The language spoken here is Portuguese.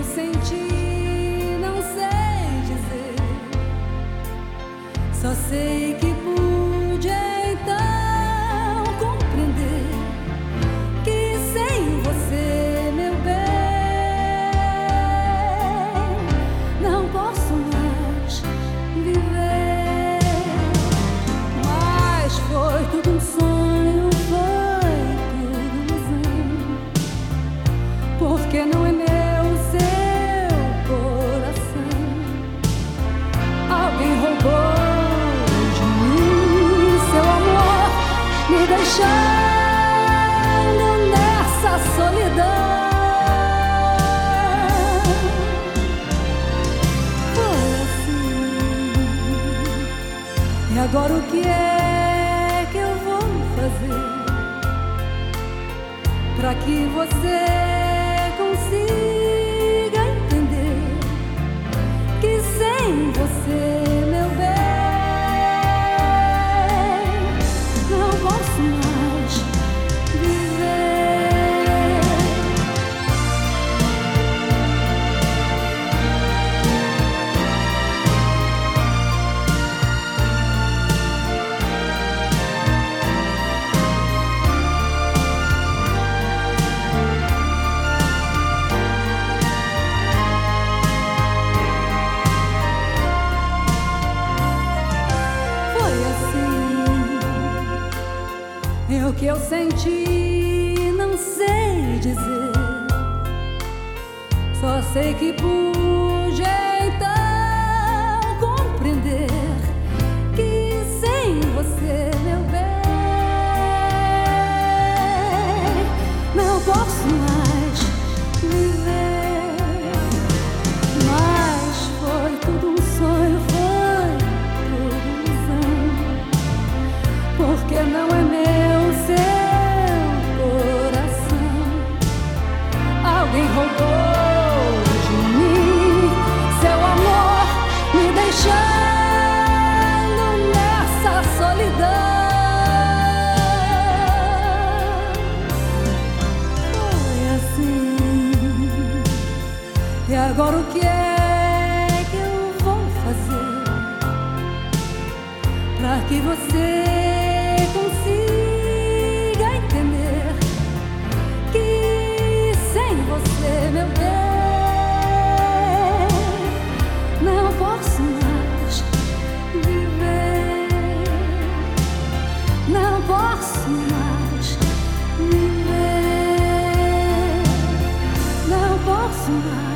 senti, não sei dizer. Só sei que pude então compreender que sem você, meu bem, não posso mais viver. Mas foi tudo um sonho, foi tudo ilusão, porque não é meu seu coração. Alguém roubou de mim seu amor, me deixando nessa solidão. Foi assim. E agora o que é que eu vou fazer pra que você consiga entender que sem você, meu bem, não posso mais viver. O que eu senti, não sei dizer. Só sei que pude então compreender que sem você, meu bem, não posso mais viver. Mas foi tudo um sonho, foi tudo ilusão, porque não é meu roubou de mim seu amor, me deixando nessa solidão. Foi assim. E agora o que é que eu vou fazer pra que você consiga entender que sem você, meu bem, não posso mais viver. Não posso mais viver. Não posso mais.